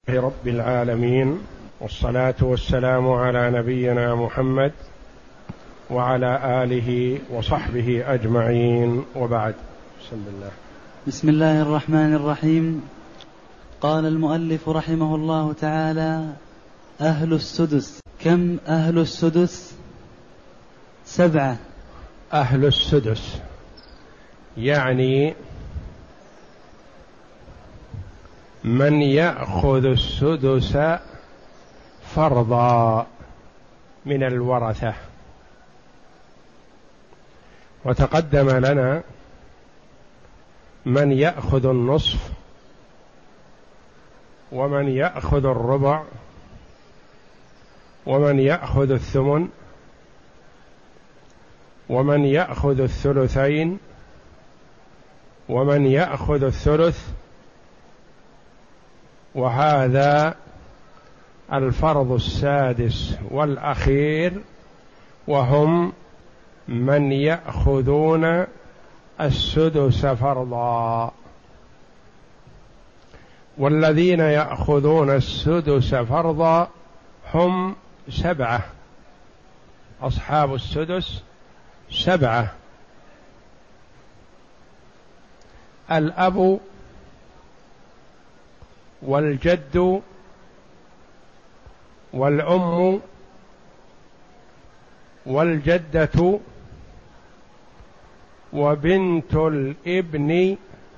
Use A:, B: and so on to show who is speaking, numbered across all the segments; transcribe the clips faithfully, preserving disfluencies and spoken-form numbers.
A: رب العالمين، والصلاة والسلام على نبينا محمد وعلى آله وصحبه أجمعين، وبعد. بسم الله.
B: بسم الله الرحمن الرحيم. قال المؤلف رحمه الله تعالى: أهل السدس. كم أهل السدس؟ سبعة.
A: أهل السدس يعني من يأخذ السدس فرضا من الورثة. وتقدم لنا من يأخذ النصف، ومن يأخذ الربع، ومن يأخذ الثمن، ومن يأخذ الثلثين، ومن يأخذ الثلث. وهذا الفرض السادس والأخير، وهم من يأخذون السدس فرضا. والذين يأخذون السدس فرضا هم سبعة، أصحاب السدس سبعة: الأب والجد والأم والجدة وبنت الابن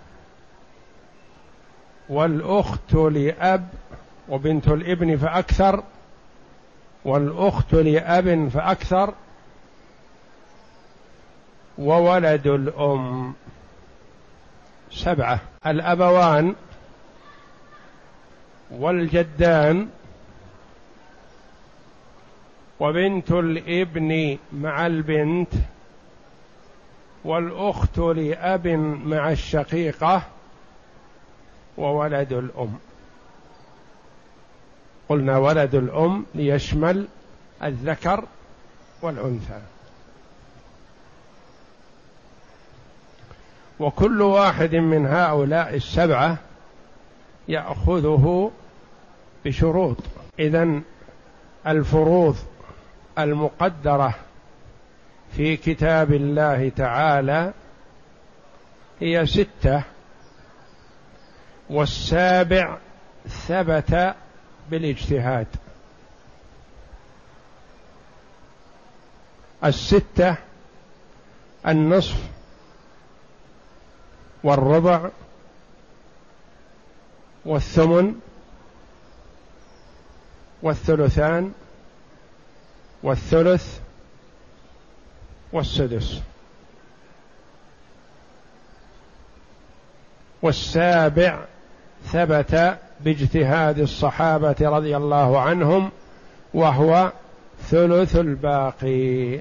A: والأخت لأب، وبنت الابن فأكثر، والأخت لأب فأكثر، وولد الأم. سبعة: الأبوان والجدان وبنت الابن مع البنت والأخت لأب مع الشقيقة وولد الأم. قلنا ولد الأم ليشمل الذكر والأنثى. وكل واحد من هؤلاء السبعة يأخذه بشروط. إذن الفروض المقدرة في كتاب الله تعالى هي ستة، والسابع ثبت بالاجتهاد. الستة: النصف والربع والثمن والثلثان والثلث والسدس. والسابع ثبت باجتهاد الصحابة رضي الله عنهم، وهو ثلث الباقي.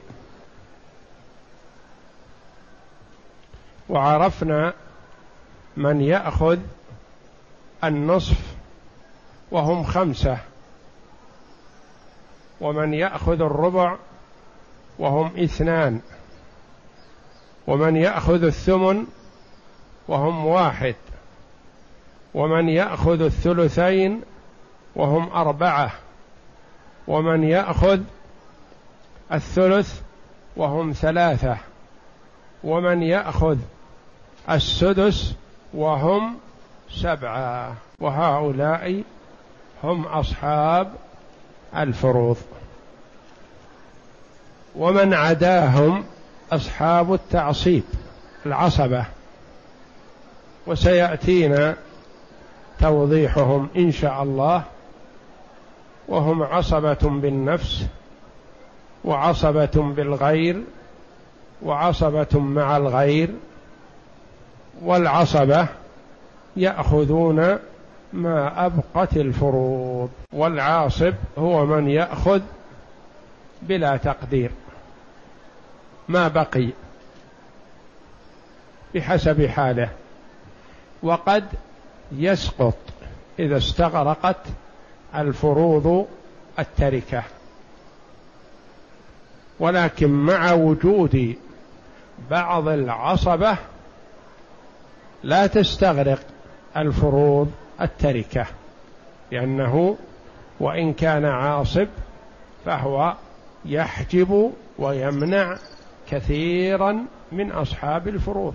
A: وعرفنا من يأخذ النصف وهم خمسة، ومن يأخذ الربع وهم اثنان، ومن يأخذ الثمن وهم واحد، ومن يأخذ الثلثين وهم أربعة، ومن يأخذ الثلث وهم ثلاثة، ومن يأخذ السدس وهم سبعة. وهؤلاء هم أصحاب الفروض. ومن عداهم أصحاب التعصيب، العصبة، وسيأتينا توضيحهم إن شاء الله. وهم عصبة بالنفس، وعصبة بالغير، وعصبة مع الغير. والعصبة يأخذون ما أبقت الفروض، والعاصب هو من يأخذ بلا تقدير ما بقي بحسب حاله. وقد يسقط إذا استغرقت الفروض التركة، ولكن مع وجود بعض العصبة لا تستغرق الفروض التركة. لأنه وإن كان عاصب فهو يحجب ويمنع كثيرا من أصحاب الفروض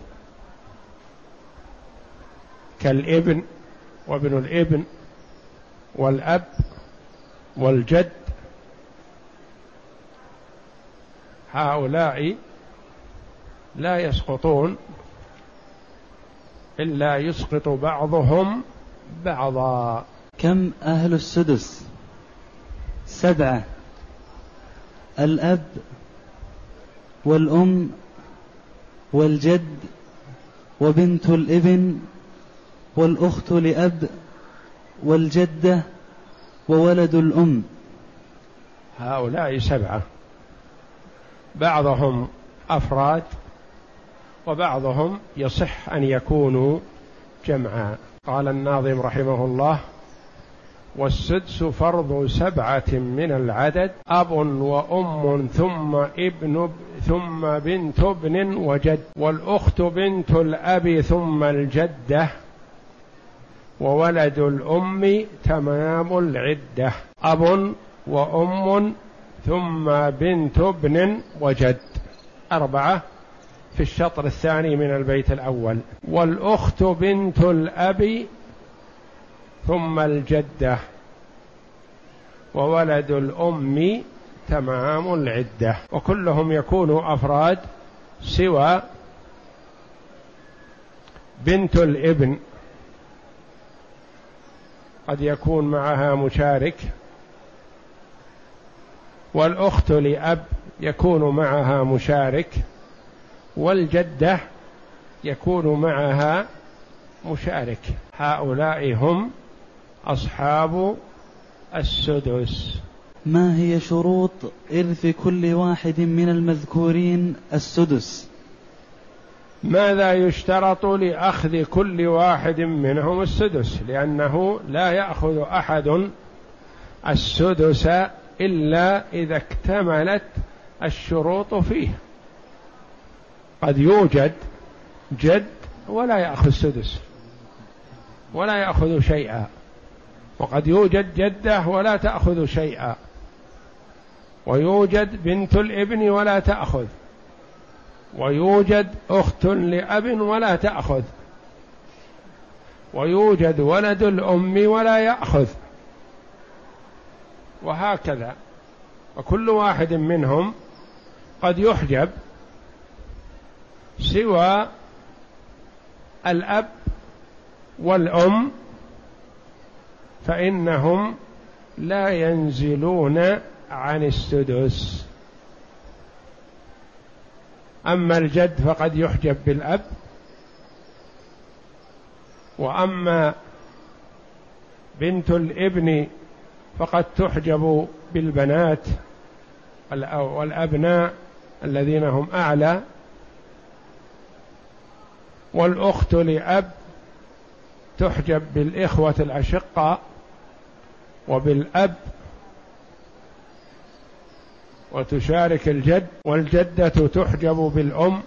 A: كالابن وابن الابن والأب والجد، هؤلاء لا يسقطون إلا يسقط بعضهم بعضا.
B: كم أهل السدس؟ سبعة: الأب والأم والجد وبنت الابن والأخت لأب والجدة وولد الأم.
A: هؤلاء سبعة، بعضهم أفراد وبعضهم يصح أن يكونوا جمعا. قال الناظم رحمه الله: والسدس فرض سبعة من العدد، أب وأم ثم ابن ثم بنت ابن وجد، والأخت بنت الأب ثم الجدة وولد الأم تمام العدة. أب وأم ثم بنت ابن وجد، أربعة في الشطر الثاني من البيت الأول. والأخت بنت الأب ثم الجدة وولد الأم تمام العدة. وكلهم يكونوا أفراد سوى بنت الابن، قد يكون معها مشارك، والأخت لأب يكون معها مشارك، والجدة يكون معها مشارك. هؤلاء هم أصحاب السدس.
B: ما هي شروط إرث كل واحد من المذكورين السدس؟
A: ماذا يشترط لأخذ كل واحد منهم السدس؟ لأنه لا يأخذ أحد السدس إلا إذا اكتملت الشروط فيه. قد يوجد جد ولا يأخذ سدس ولا يأخذ شيئا، وقد يوجد جدة ولا تأخذ شيئا، ويوجد بنت الابن ولا تأخذ، ويوجد أخت لأب ولا تأخذ، ويوجد ولد الأم ولا يأخذ، وهكذا. وكل واحد منهم قد يحجب سوى الأب والأم، فإنهم لا ينزلون عن السدس. أما الجد فقد يحجب بالأب، وأما بنت الابن فقد تحجب بالبنات والأبناء الذين هم أعلى، والأخت لأب تحجب بالإخوة الأشقاء وبالأب وتشارك الجد، والجدة تحجب بالأم،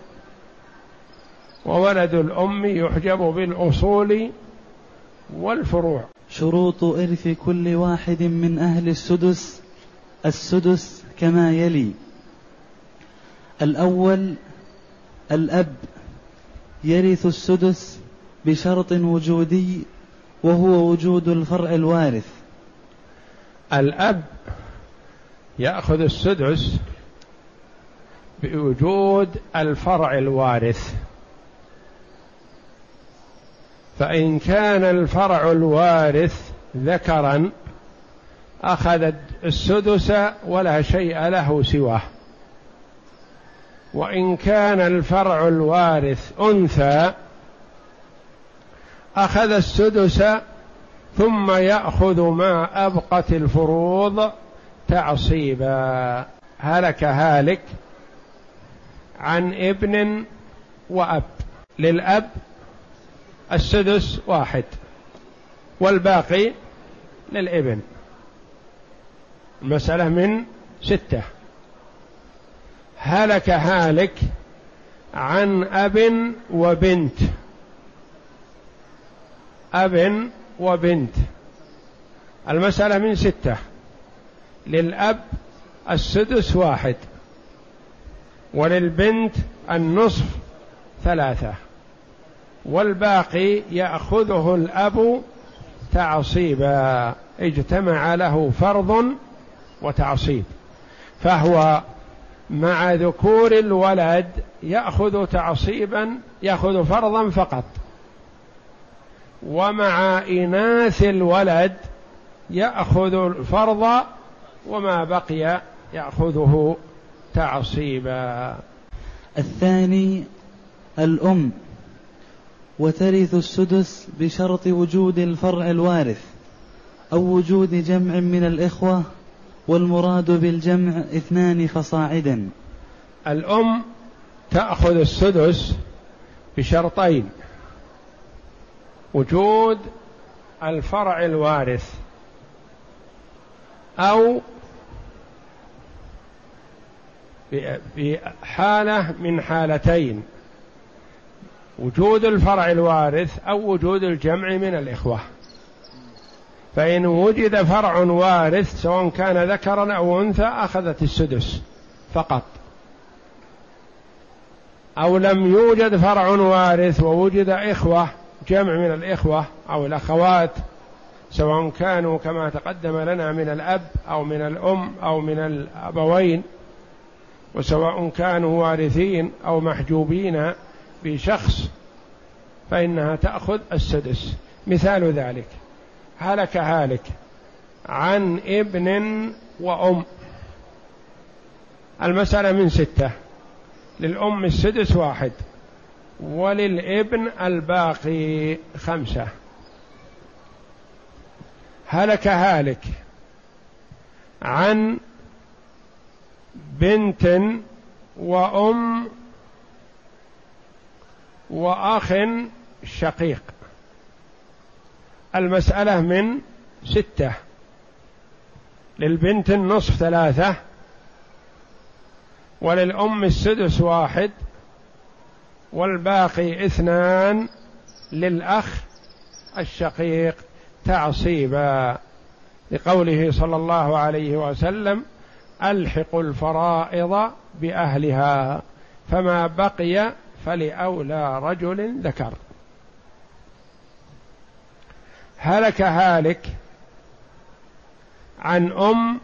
A: وولد الأم يحجب بالأصول والفروع.
B: شروط إرث كل واحد من أهل السدس السدس كما يلي: الأول الأب يرث السدس بشرط وجودي، وهو وجود الفرع الوارث.
A: الأب يأخذ السدس بوجود الفرع الوارث، فإن كان الفرع الوارث ذكرا أخذ السدس ولا شيء له سواه، وإن كان الفرع الوارث أنثى أخذ السدس ثم يأخذ ما أبقت الفروض تعصيبا. هلك هالك عن ابن وأب، للأب السدس واحد والباقي للابن، المسألة من ستة. هلك هالك عن أب وبنت، أب وبنت، المسألة من ستة. للأب السدس واحد، وللبنت النصف ثلاثة، والباقي يأخذه الأب تعصيبا، اجتمع له فرض وتعصيب، فهو مع ذكور الولد يأخذ تعصيبا، يأخذ فرضا فقط، ومع إناث الولد يأخذ الفرض وما بقي يأخذه تعصيبا.
B: الثاني الأم، وترث السدس بشرط وجود الفرع الوارث أو وجود جمع من الإخوة، والمراد بالجمع اثنان فصاعدا.
A: الأم تأخذ السدس بشرطين: وجود الفرع الوارث، أو بحالة من حالتين: وجود الفرع الوارث أو وجود الجمع من الإخوة. فإن وجد فرع وارث سواء كان ذكرا أو أنثى أخذت السدس فقط، أو لم يوجد فرع وارث ووجد إخوة، جمع من الإخوة أو الأخوات سواء كانوا كما تقدم لنا من الأب أو من الأم أو من الأبوين، وسواء كانوا وارثين أو محجوبين بشخص، فإنها تأخذ السدس. مثال ذلك: هلك هالك عن ابن وأم، المسألة من ستة. للأم السدس واحد، وللابن الباقي خمسة. هلك هالك عن بنت وأم وأخ شقيق، المسألة من ستة. للبنت النصف ثلاثة، وللأم السدس واحد، والباقي اثنان للأخ الشقيق تعصيبا، لقوله صلى الله عليه وسلم: ألحقوا الفرائض بأهلها، فما بقي فلأولى رجل ذكر. هلك هالك عن أم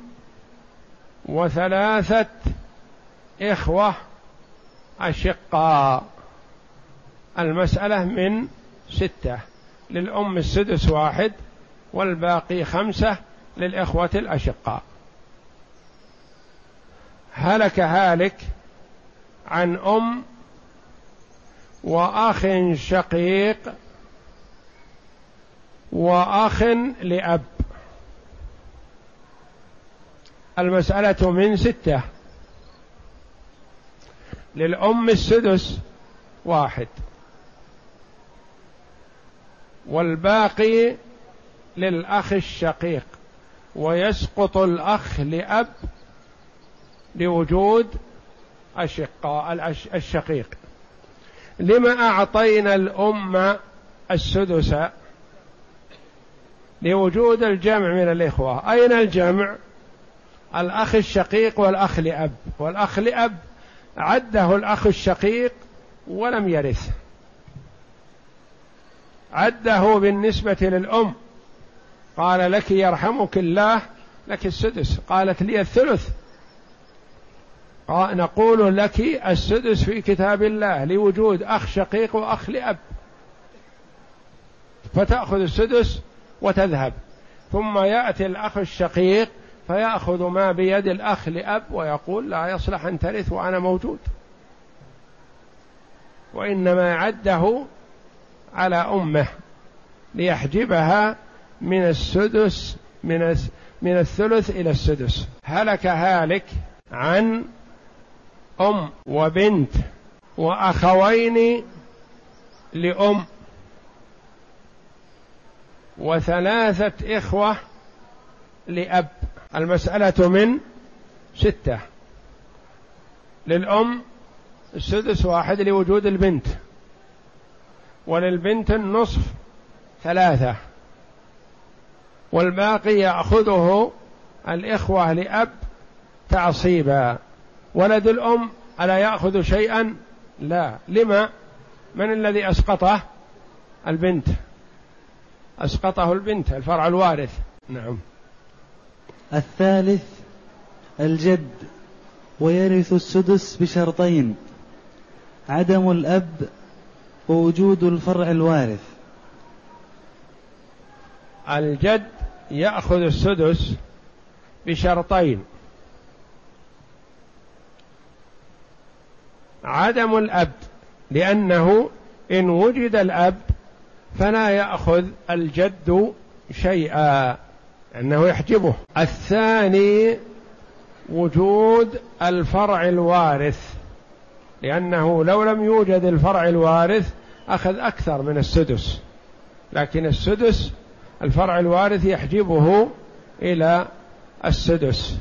A: وثلاثة إخوة أشقاء، المسألة من ستة. للأم السدس واحد، والباقي خمسة للإخوة الأشقاء. هلك هالك عن أم وأخ شقيق وأخ لأب، المسألة من ستة. للأم السدس واحد، والباقي للأخ الشقيق، ويسقط الأخ لأب لوجود الشقاء الشقيق. لما أعطينا الأم السدس؟ لوجود الجمع من الإخوة. أين الجمع؟ الأخ الشقيق والأخ لأب، والأخ لأب عده الأخ الشقيق ولم يرث، عده بالنسبة للأم، قال: لك يرحمك الله لك السدس، قالت: لي الثلث، نقول لك السدس في كتاب الله لوجود أخ شقيق وأخ لأب، فتأخذ السدس وتذهب، ثم يأتي الأخ الشقيق فيأخذ ما بيد الأخ لأب ويقول: لا يصلح أن ترث وأنا موجود، وإنما عده على أمه ليحجبها من السدس من من الثلث إلى السدس. هلك هالك عن أم وبنت وأخوين لأم وثلاثة إخوة لأب، المسألة من ستة. للأم السدس واحد لوجود البنت، وللبنت النصف ثلاثة، والباقي يأخذه الإخوة لأب تعصيبا. ولد الأم ألا يأخذ شيئا؟ لا. لما؟ من الذي أسقطه؟ البنت، أسقطه البنت الفرع الوارث. نعم.
B: الثالث الجد، ويرث السدس بشرطين: عدم الأب ووجود الفرع الوارث.
A: الجد يأخذ السدس بشرطين: عدم الأب، لأنه إن وجد الأب فلا يأخذ الجد شيئا، أنه يحجبه. الثاني وجود الفرع الوارث، لأنه لو لم يوجد الفرع الوارث أخذ أكثر من السدس، لكن السدس الفرع الوارث يحجبه إلى السدس.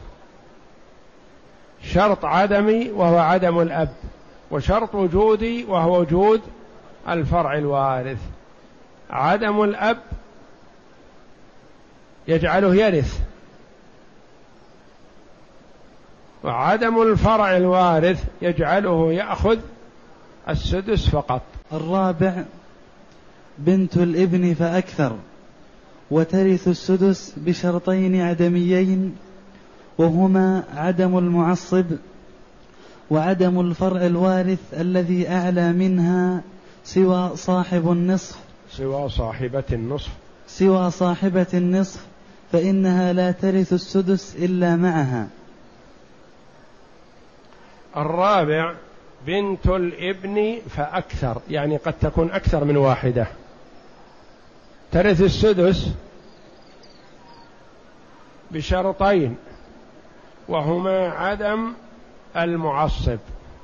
A: شرط عدمي وهو عدم الأب، وشرط وجودي وهو وجود الفرع الوارث. عدم الأب يجعله يرث، وعدم الفرع الوارث يجعله يأخذ السدس فقط.
B: الرابع بنت الابن فأكثر، وترث السدس بشرطين عدميين، وهما عدم المعصب وعدم الفرع الوارث الذي أعلى منها سوى صاحب النصف
A: سوى صاحبة النصف
B: سوى صاحبة النصف فإنها لا ترث السدس إلا معها.
A: الرابع بنت الابن فأكثر، يعني قد تكون أكثر من واحدة، ترث السدس بشرطين، وهما عدم المعصب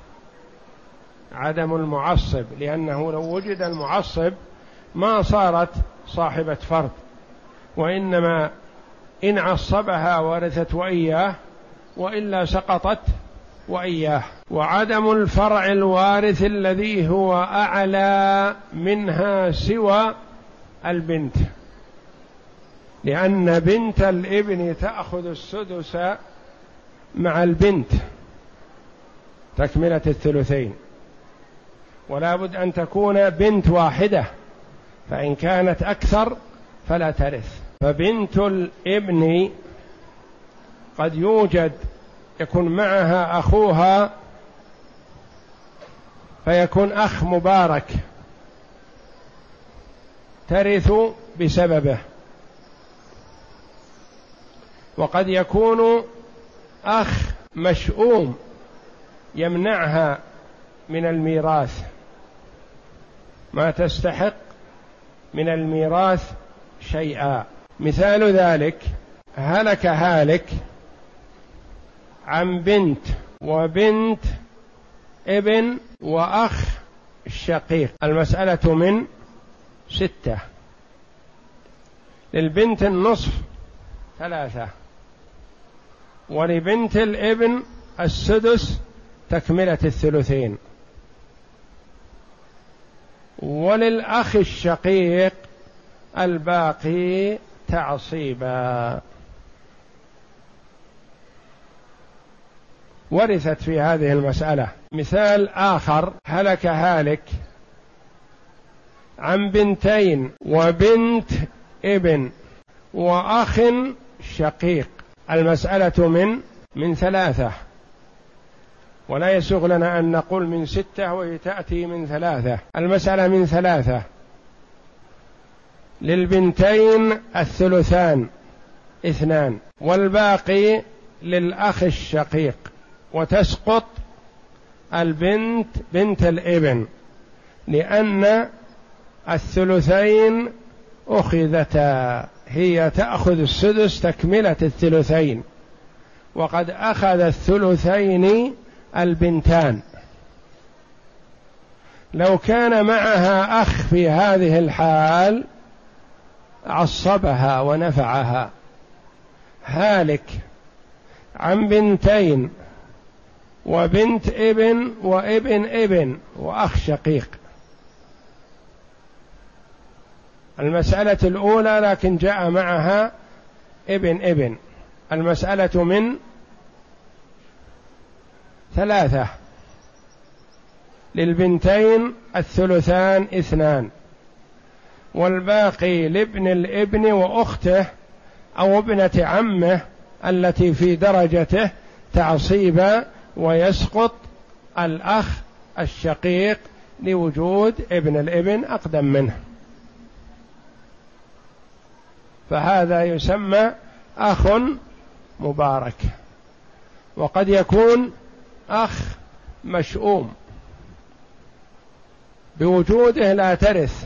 A: عدم المعصب لأنه لو وجد المعصب ما صارت صاحبة فرد، وإنما إن عصبها ورثت وإياه، وإلا سقطت وإياه. وعدم الفرع الوارث الذي هو أعلى منها سوى البنت، لأن بنت الابن تأخذ السدس مع البنت تكملة الثلثين، ولا بد أن تكون بنت واحدة، فإن كانت أكثر فلا ترث. فبنت الابن قد يوجد يكون معها أخوها فيكون أخ مبارك ترث بسببه، وقد يكون أخ مشؤوم يمنعها من الميراث، ما تستحق من الميراث شيئا. مثال ذلك هلك هالك عن بنت وبنت ابن وأخ شقيق، المسألة من ستة، للبنت النصف ثلاثة، ولبنت الابن السدس تكملة الثلثين، وللأخ الشقيق الباقي تعصيبا. ورثت في هذه المسألة. مثال آخر هلك هالك عن بنتين وبنت ابن وأخ شقيق، المسألة من من ثلاثة، ولا يسوغ لنا أن نقول من ستة وهي تأتي من ثلاثة، المسألة من ثلاثة. للبنتين الثلثان اثنان، والباقي للأخ الشقيق، وتسقط البنت بنت الابن لأن الثلثين أخذتا، هي تأخذ السدس تكملة الثلثين، وقد أخذ الثلثين البنتان. لو كان معها أخ في هذه الحال عصبها ونفعها. هالك عن بنتين وبنت ابن وابن ابن وأخ شقيق، المسألة الأولى لكن جاء معها ابن ابن. المسألة من ثلاثة، للبنتين الثلثان اثنان، والباقي لابن الابن وأخته أو ابنة عمه التي في درجته تعصيبا، ويسقط الأخ الشقيق لوجود ابن الابن أقدم منه، فهذا يسمى أخ مبارك. وقد يكون أخ مشؤوم بوجوده لا ترث،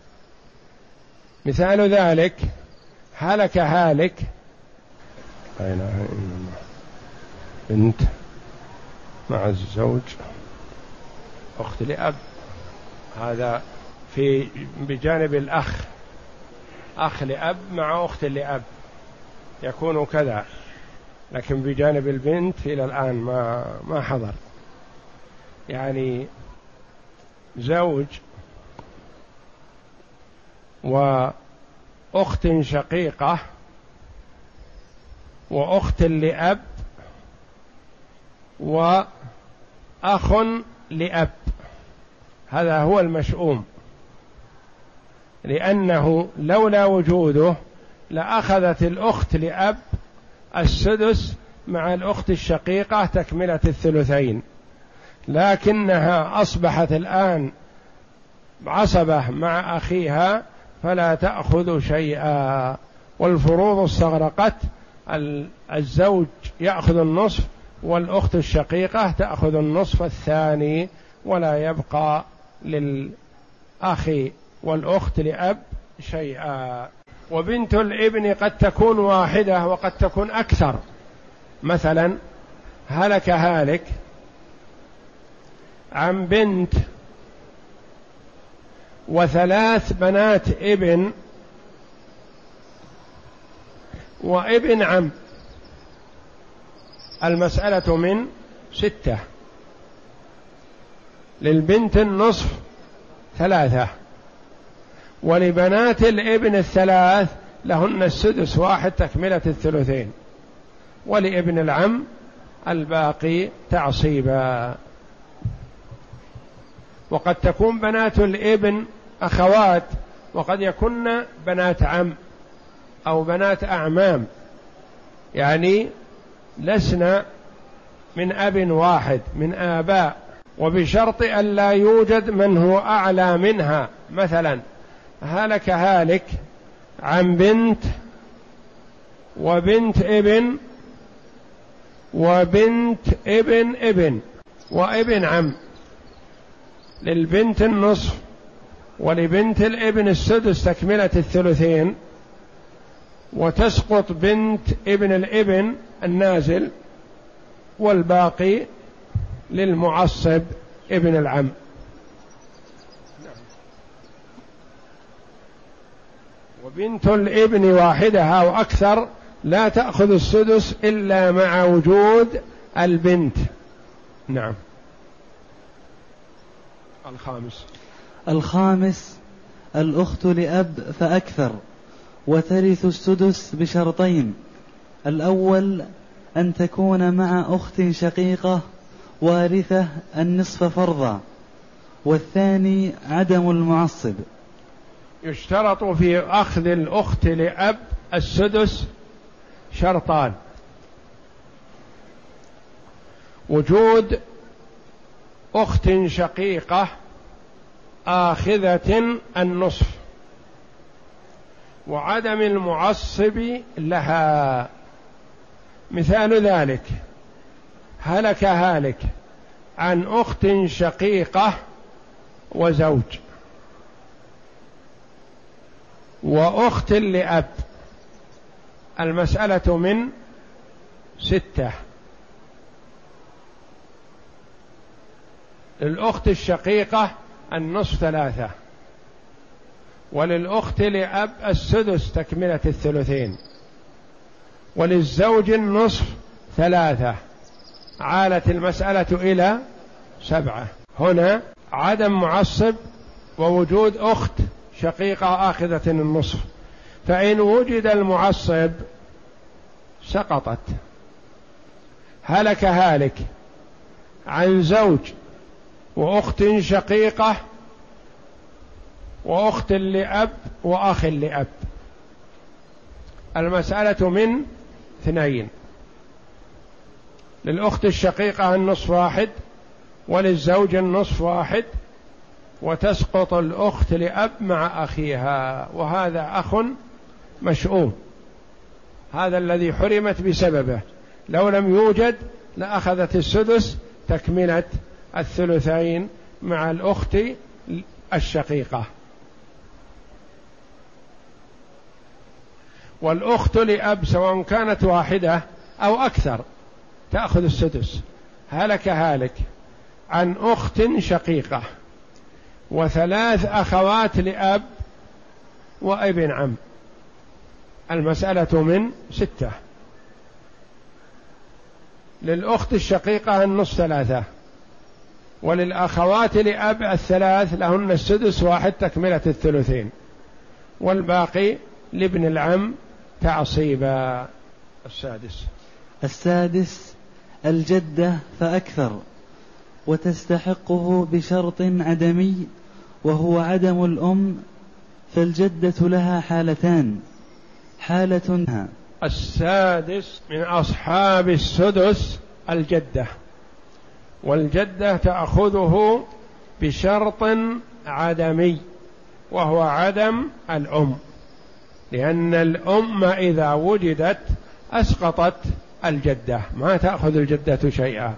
A: مثال ذلك هلك هالك لا إله إلا الله بنت مع الزوج أخت لأب، هذا في بجانب الأخ، أخ لأب مع أخت لأب يكون كذا، لكن بجانب البنت إلى الآن ما ما حضر. يعني زوج وأخت شقيقة وأخت لأب وأخ لأب، هذا هو المشؤوم، لأنه لولا وجوده لأخذت الأخت لأب السدس مع الأخت الشقيقة تكملة الثلثين، لكنها أصبحت الآن عصبة مع أخيها فلا تأخذ شيئا، والفروض استغرقت، الزوج يأخذ النصف والأخت الشقيقة تأخذ النصف الثاني، ولا يبقى للأخ والأخت لأب شيئا. وبنت الابن قد تكون واحدة وقد تكون أكثر، مثلا هلك هالك عن بنت وثلاث بنات ابن وابن عم، المسألة من ستة، للبنت النصف ثلاثة، ولبنات الابن الثلاث لهن السدس واحد تكملة الثلثين، ولابن العم الباقي تعصيبا. وقد تكون بنات الابن أخوات، وقد يكن بنات عم أو بنات أعمام، يعني لسنا من أب واحد من آباء، وبشرط أن لا يوجد من هو أعلى منها. مثلا هلك هالك عن بنت وبنت ابن وبنت ابن ابن وابن عم، للبنت النصف ولبنت الابن السدس تكملة الثلثين، وتسقط بنت ابن الابن النازل، والباقي للمعصب ابن العم. وبنت الابن واحدة أو أكثر لا تأخذ السدس إلا مع وجود البنت. نعم. الخامس
B: الخامس الأخت لأب فأكثر، وترث السدس بشرطين: الأول أن تكون مع أخت شقيقة وارثة النصف فرضا، والثاني عدم المعصب.
A: يشترط في أخذ الأخت لأب السدس شرطان: وجود أخت شقيقة آخذة النصف، وعدم المعصب لها. مثال ذلك هلك هالك عن أخت شقيقة وزوج وأخت لأب، المسألة من ستة: للأخت الشقيقة النصف ثلاثة، وللأخت لأب السدس تكملة الثلثين، وللزوج النصف ثلاثة، عالت المسألة إلى سبعة. هنا عدم معصب ووجود أخت شقيقة آخذة النصف، فإن وجد المعصب سقطت. هلك هالك عن زوج وأخت شقيقة وأخت لأب وأخ لأب، المسألة من اثنين، للأخت الشقيقة النصف واحد وللزوج النصف واحد، وتسقط الأخت لأب مع أخيها، وهذا أخ مشؤوم، هذا الذي حرمت بسببه، لو لم يوجد لأخذت السدس تكملة الثلثين مع الأخت الشقيقة. والأخت لأب سواء كانت واحدة أو أكثر تأخذ السدس. هلك هالك عن أخت شقيقة وثلاث أخوات لأب وابن عم، المسألة من ستة، للأخت الشقيقة النصف ثلاثة، وللأخوات لأب الثلاث لهن السدس واحد تكملة الثلثين، والباقي لابن العم تعصيبا. السادس
B: السادس الجدة فأكثر، وتستحقه بشرط عدمي وهو عدم الأم، فالجدة لها حالتان، حالة.
A: السادس من أصحاب السدس الجدة، والجدة تأخذه بشرط عدمي وهو عدم الأم، لأن الأم إذا وجدت أسقطت الجدة، ما تأخذ الجدة شيئا.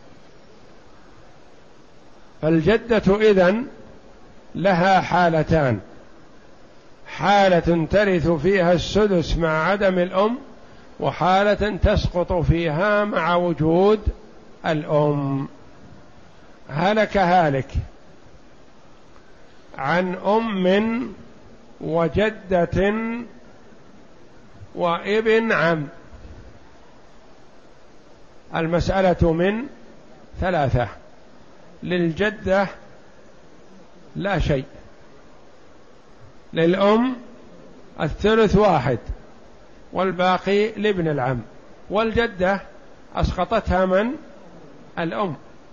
A: فالجدة إذن لها حالتان، حالة ترث فيها السدس مع عدم الأم، وحالة تسقط فيها مع وجود الأم. هلك هالك عن أم وجدة وابن عم، المسألة من ثلاثة، للجدة لا شيء، للأم الثلث واحد والباقي لابن العم، والجدة أسقطتها من الأم،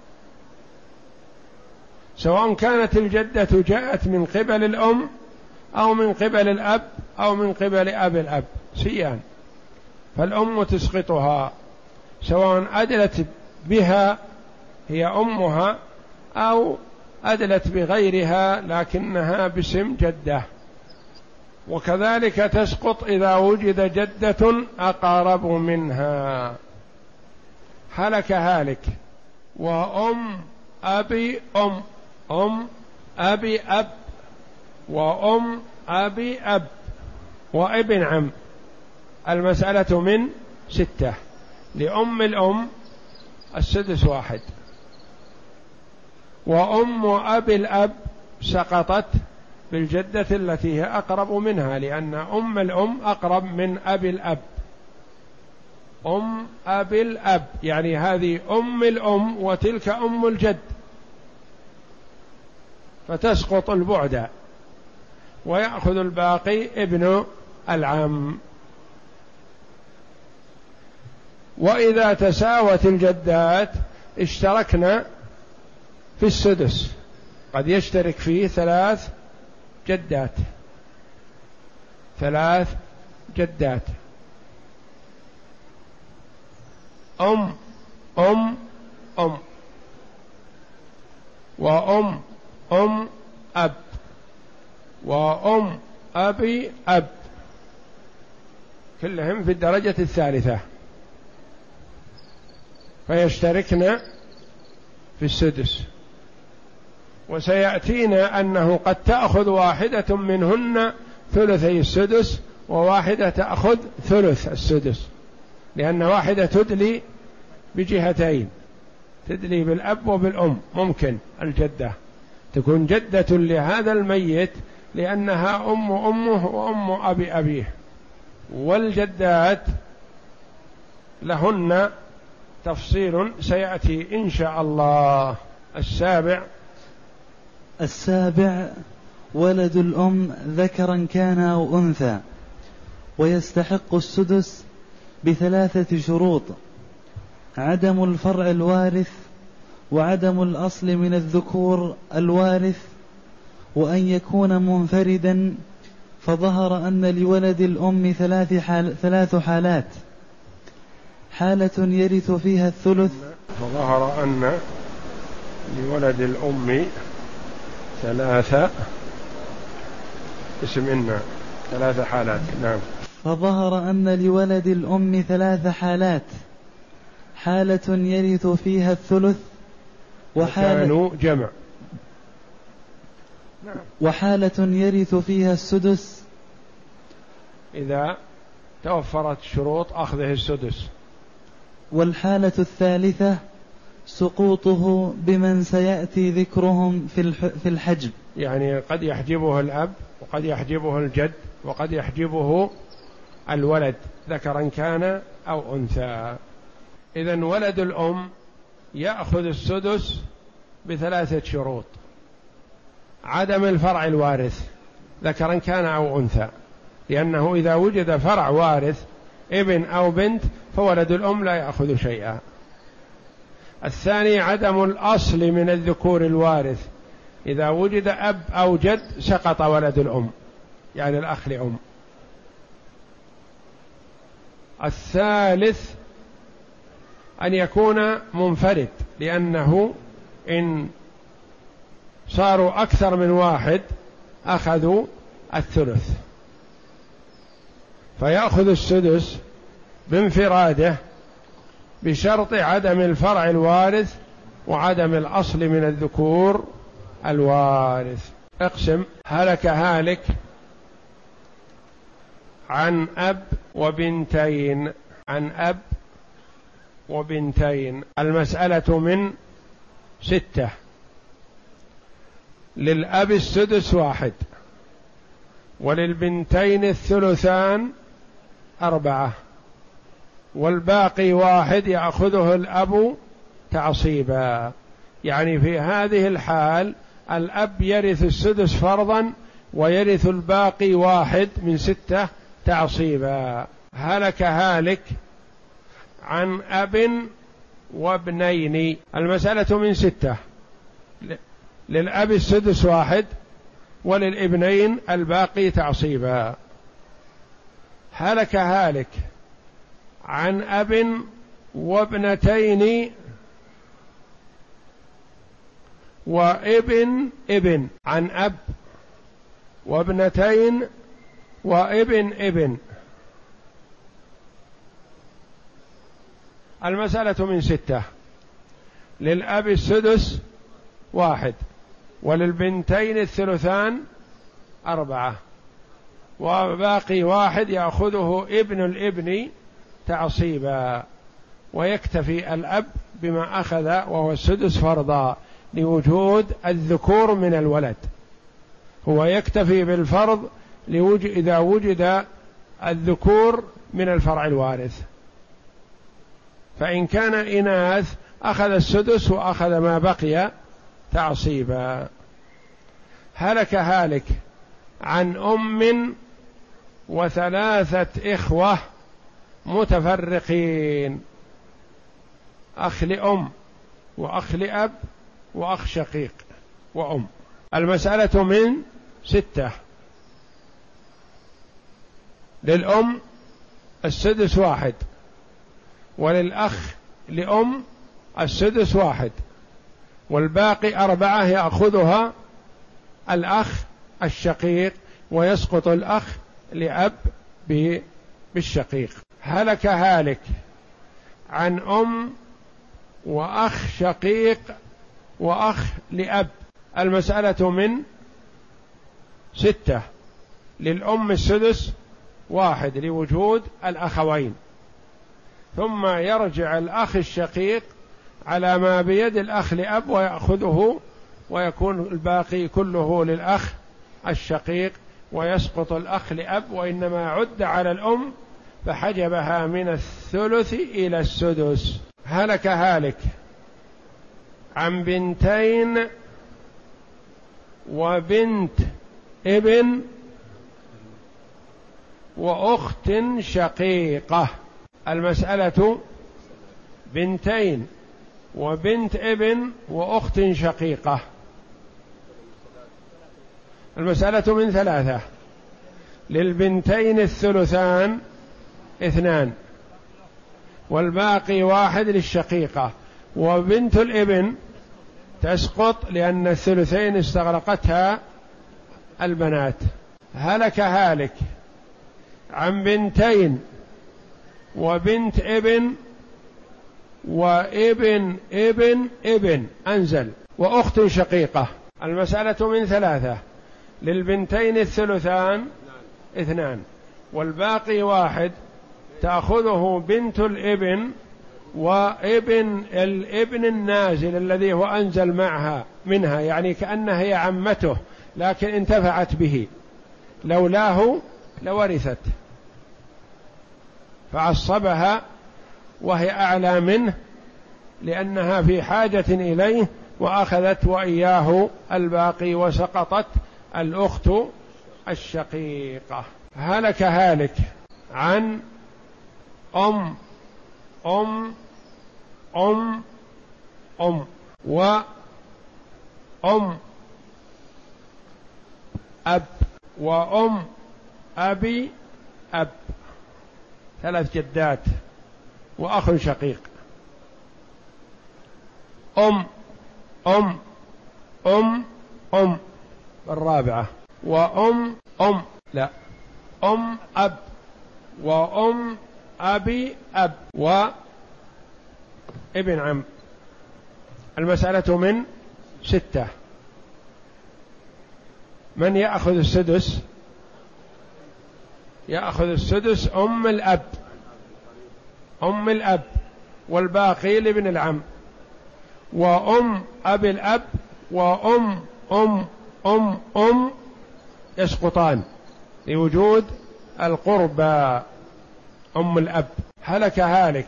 A: سواء كانت الجدة جاءت من قبل الأم أو من قبل الأب أو من قبل أب الأب سيان، فالأم تسقطها سواء أدلت بها هي أمها أو أدلت بغيرها لكنها باسم جدة. وكذلك تسقط إذا وجد جدة أقرب منها. هلك هالك وأم أبي أم، أم أبي أب، وأم أبي أب، وابن عم، المسألة من ستة، لأم الأم السدس واحد، وأم أبي الأب سقطت بالجدة التي هي أقرب منها، لأن أم الأم أقرب من أبي الأب. أم أبي الأب يعني هذه أم الأم وتلك أم الجد، فتسقط البعد ويأخذ الباقي ابن العم. وإذا تساوت الجدات اشتركنا في السدس، قد يشترك فيه ثلاث جدات، ثلاث جدات، أم أم أم، وأم أم أب، وأم أبي أب، كلهم في الدرجة الثالثة، فيشتركن في السدس. وسيأتينا أنه قد تأخذ واحدة منهن ثلثي السدس وواحدة تأخذ ثلث السدس، لأن واحدة تدلي بجهتين، تدلي بالأب وبالأم، ممكن الجدة تكون جدة لهذا الميت لأنها أم أمه وأم أبي أبيه. والجدات لهن تفصيل سيأتي إن شاء الله. السابع
B: السابع ولد الأم ذكرا كان أو أنثى، ويستحق السدس بثلاثة شروط: عدم الفرع الوارث، وعدم الأصل من الذكور الوارث، وأن يكون منفردا. فظهر أن لولد الأم ثلاث, حال ثلاث حالات: حالة يرث فيها الثلث.
A: فظهر أن لولد الأم ثلاثة اسم إن ثلاث حالات. نعم.
B: فظهر أن لولد الأم ثلاث حالات: حالة يرث فيها الثلث، وحالة
A: جمع
B: وحالة يرث فيها السدس
A: إذا توفرت شروط أخذه السدس.
B: والحالة الثالثة سقوطه بمن سيأتي ذكرهم في الحجب،
A: يعني قد يحجبه الأب، وقد يحجبه الجد، وقد يحجبه الولد ذكرا كان أو أنثى. إذن ولد الأم يأخذ السدس بثلاثة شروط: عدم الفرع الوارث ذكرا كان أو أنثى، لأنه إذا وجد فرع وارث ابن أو بنت فولد الأم لا يأخذ شيئا. الثاني عدم الأصل من الذكور الوارث، إذا وجد أب أو جد سقط ولد الأم، يعني الأخ لأم. الثالث أن يكون منفرد، لأنه إن صاروا أكثر من واحد أخذوا الثلث، فيأخذ السدس بانفراده بشرط عدم الفرع الوارث وعدم الأصل من الذكور الوارث. اقسم: هلك هالك عن أب وبنتين. عن أب وبنتين. المسألة من ستة: للأب السدس واحد، وللبنتين الثلثان أربعة، والباقي واحد يأخذه الأب تعصيبا. يعني في هذه الحال الأب يرث السدس فرضا، ويرث الباقي واحد من ستة تعصيبا. هلك هالك عن أب وابنين. المسألة من ستة: للأب السدس واحد، وللابنين الباقي تعصيبا. هلك هالك عن أب وابنتين وابن ابن. عن أب وابنتين وابن ابن. المسألة من ستة: للأب السدس واحد، وللبنتين الثلثان أربعة، وباقي واحد يأخذه ابن الابن تعصيبا. ويكتفي الأب بما أخذ وهو السدس فرضا لوجود الذكور من الولد. هو يكتفي بالفرض لوجد إذا وجد الذكور من الفرع الوارث، فإن كان إناث أخذ السدس وأخذ ما بقي تعصيبا. هلك هالك عن أم وثلاثة إخوة متفرقين: أخ لأم، وأخ لأب، وأخ شقيق، وأم. المسألة من ستة: للأم السدس واحد، وللأخ لأم السدس واحد، والباقي أربعة يأخذها الأخ الشقيق، ويسقط الأخ لأب بالشقيق. هلك هالك عن أم وأخ شقيق وأخ لأب. المسألة من ستة: للأم السدس واحد لوجود الأخوين، ثم يرجع الأخ الشقيق على ما بيد الأخ لأب ويأخذه، ويكون الباقي كله للأخ الشقيق، ويسقط الأخ لأب، وإنما عد على الأم فحجبها من الثلث إلى السدس. هلك هالك عن بنتين وبنت ابن وأخت شقيقة. المسألة بنتين وبنت ابن وأخت شقيقة. المسألة من ثلاثة: للبنتين الثلثان اثنان، والباقي واحد للشقيقة، وبنت الابن تسقط لأن الثلثين استغرقتها البنات. هلك هالك عن بنتين وبنت ابن وابن ابن ابن أنزل وأخت شقيقة. المسألة من ثلاثة: للبنتين الثلثان اثنان، والباقي واحد، تأخذه بنت الابن وابن الابن النازل الذي هو أنزل معها منها، يعني كأنها هي عمته لكن انتفعت به، لولاه لورثت، فعصبها وهي أعلى منه لأنها في حاجة إليه، وأخذت وإياه الباقي وسقطت الأخت الشقيقة. هلك هالك عن أم أم أم أم وأم أب وأم أبي أب، ثلاث جدات وأخ شقيق. أم أم أم أم الرابعة، وأم أم لا أم أب وأم أبي أب وابن عم. المسألة من ستة. من يأخذ السدس؟ يأخذ السدس أم الأب، أم الأب، والباقي لابن العم، وأم أبي الأب وأم أم أم أم يسقطان لوجود القربى. أم الأب. هلك هالك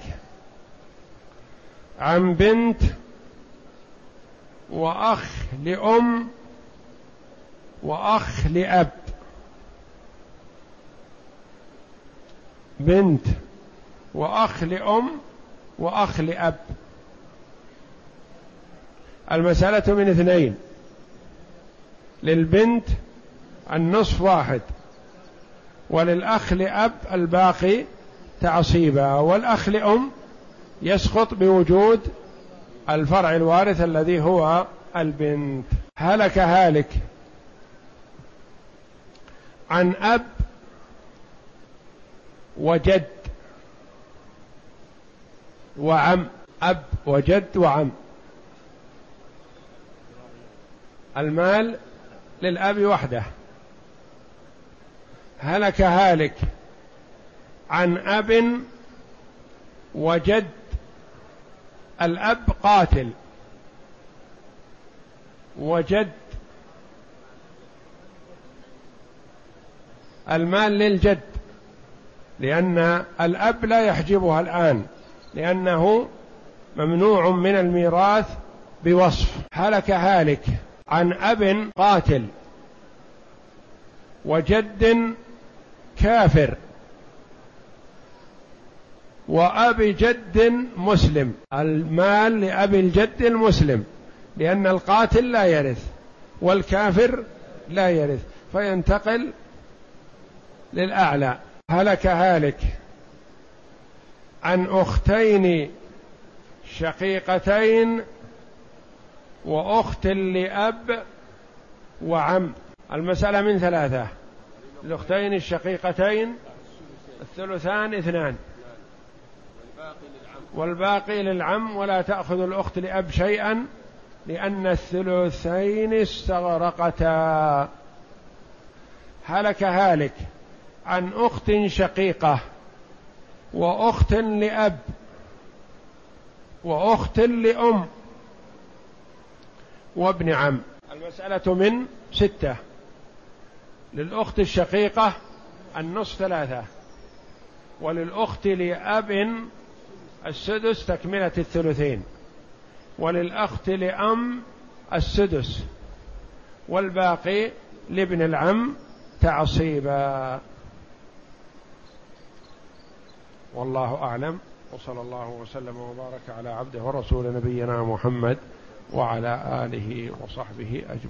A: عن بنت وأخ لأم وأخ لأب. بنت وأخ لأم وأخ لأب. المسألة من اثنين: للبنت النصف واحد، وللأخ لأب الباقي تعصيبا، والأخ لأم يسقط بوجود الفرع الوارث الذي هو البنت. هلك هالك عن أب وجد وعم. أب وجد وعم. المال للأب وحده. هلك هالك عن أب وجد. الأب قاتل وجد. المال للجد لأن الأب لا يحجبها الآن لأنه ممنوع من الميراث بوصف. هلك هالك عن أب قاتل وجد كافر وأبي جد مسلم. المال لأبي الجد المسلم لأن القاتل لا يرث والكافر لا يرث، فينتقل للأعلى. هلك هالك عن أختين شقيقتين وأخت لأب وعم. المسألة من ثلاثة: الأختين الشقيقتين الثلثان اثنان، والباقي للعم، ولا تأخذ الأخت لأب شيئا لأن الثلثين استغرقتا. هلك هالك عن أخت شقيقة وأخت لأب وأخت لأم وابن عم. المسألة من ستة: للأخت الشقيقة النصف ثلاثة، وللأخت لأب السدس تكملة الثلثين، وللأخت لأم السدس، والباقي لابن العم تعصيبا. والله أعلم، وصلى الله وسلم وبارك على عبده ورسول نبينا محمد وعلى آله وصحبه أجمعين.